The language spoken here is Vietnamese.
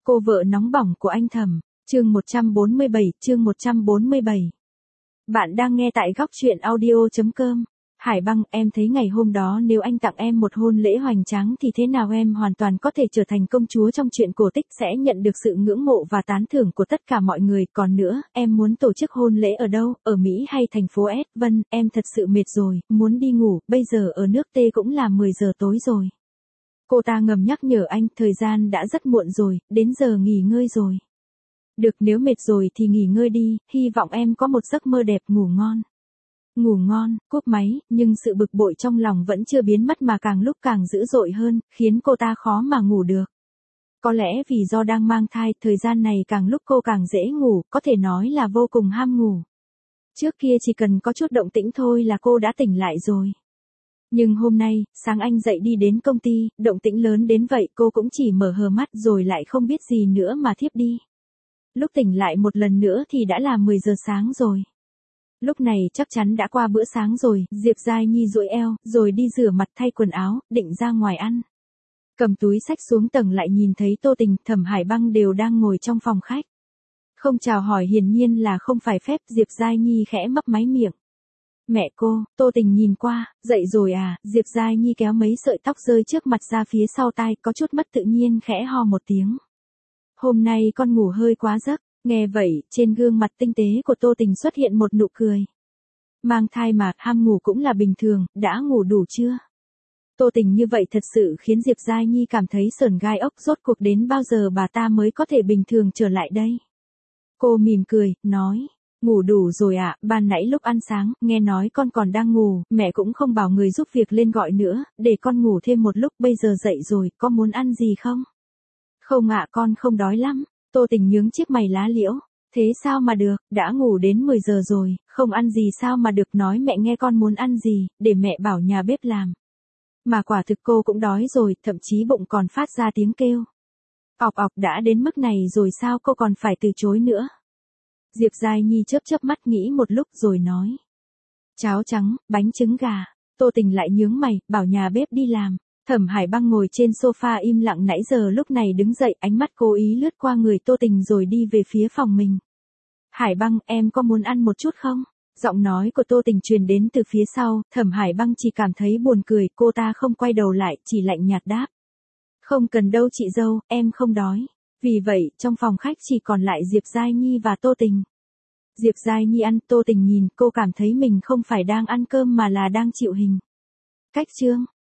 Cô vợ nóng bỏng của anh Thẩm, chương 147. Bạn đang nghe tại góc truyện audio.com. Hải Băng, em thấy ngày hôm đó nếu anh tặng em một hôn lễ hoành tráng thì thế nào, em hoàn toàn có thể trở thành công chúa trong truyện cổ tích, sẽ nhận được sự ngưỡng mộ và tán thưởng của tất cả mọi người. Còn nữa, em muốn tổ chức hôn lễ ở đâu, ở Mỹ hay thành phố S? Vân, em thật sự mệt rồi, muốn đi ngủ, bây giờ ở nước T cũng là 10 giờ tối rồi. Cô ta ngầm nhắc nhở anh, thời gian đã rất muộn rồi, đến giờ nghỉ ngơi rồi. Được, nếu mệt rồi thì nghỉ ngơi đi, hy vọng em có một giấc mơ đẹp, ngủ ngon. Ngủ ngon, cúp máy, nhưng sự bực bội trong lòng vẫn chưa biến mất mà càng lúc càng dữ dội hơn, khiến cô ta khó mà ngủ được. Có lẽ vì do đang mang thai, thời gian này càng lúc cô càng dễ ngủ, có thể nói là vô cùng ham ngủ. Trước kia chỉ cần có chút động tĩnh thôi là cô đã tỉnh lại rồi. Nhưng hôm nay, sáng anh dậy đi đến công ty, động tĩnh lớn đến vậy cô cũng chỉ mở hờ mắt rồi lại không biết gì nữa mà thiếp đi. Lúc tỉnh lại một lần nữa thì đã là 10 giờ sáng rồi. Lúc này chắc chắn đã qua bữa sáng rồi, Diệp Giai Nhi duỗi eo, rồi đi rửa mặt thay quần áo, định ra ngoài ăn. Cầm túi xách xuống tầng lại nhìn thấy Tô Tình, Thẩm Hải Băng đều đang ngồi trong phòng khách. Không chào hỏi hiển nhiên là không phải phép, Diệp Giai Nhi khẽ mấp máy miệng. Mẹ cô, Tô Tình nhìn qua, dậy rồi à? Diệp Giai Nhi kéo mấy sợi tóc rơi trước mặt ra phía sau tai, có chút mất tự nhiên khẽ ho một tiếng. Hôm nay con ngủ hơi quá giấc. Nghe vậy, trên gương mặt tinh tế của Tô Tình xuất hiện một nụ cười. Mang thai mà, ham ngủ cũng là bình thường, đã ngủ đủ chưa? Tô Tình như vậy thật sự khiến Diệp Giai Nhi cảm thấy sởn gai ốc, rốt cuộc đến bao giờ bà ta mới có thể bình thường trở lại đây? Cô mỉm cười, nói, ngủ đủ rồi ạ, ban nãy lúc ăn sáng, nghe nói con còn đang ngủ, mẹ cũng không bảo người giúp việc lên gọi nữa, để con ngủ thêm một lúc, bây giờ dậy rồi, có muốn ăn gì không? Không ạ, con không đói lắm. Tô Tình nhướng chiếc mày lá liễu, thế sao mà được, đã ngủ đến 10 giờ rồi, không ăn gì sao mà được, nói mẹ nghe con muốn ăn gì, để mẹ bảo nhà bếp làm. Mà quả thực cô cũng đói rồi, thậm chí bụng còn phát ra tiếng kêu. Ọc ọc, đã đến mức này rồi sao cô còn phải từ chối nữa. Diệp Giai Nhi chớp chớp mắt nghĩ một lúc rồi nói. Cháo trắng, bánh trứng gà. Tô Tình lại nhướng mày, bảo nhà bếp đi làm. Thẩm Hải Băng ngồi trên sofa im lặng nãy giờ lúc này đứng dậy, ánh mắt cố ý lướt qua người Tô Tình rồi đi về phía phòng mình. Hải Băng, em có muốn ăn một chút không? Giọng nói của Tô Tình truyền đến từ phía sau, Thẩm Hải Băng chỉ cảm thấy buồn cười, cô ta không quay đầu lại, chỉ lạnh nhạt đáp. Không cần đâu chị dâu, em không đói. Vì vậy, trong phòng khách chỉ còn lại Diệp Giai Nhi và Tô Tình. Diệp Giai Nhi ăn, Tô Tình nhìn, cô cảm thấy mình không phải đang ăn cơm mà là đang chịu hình. Cách chương.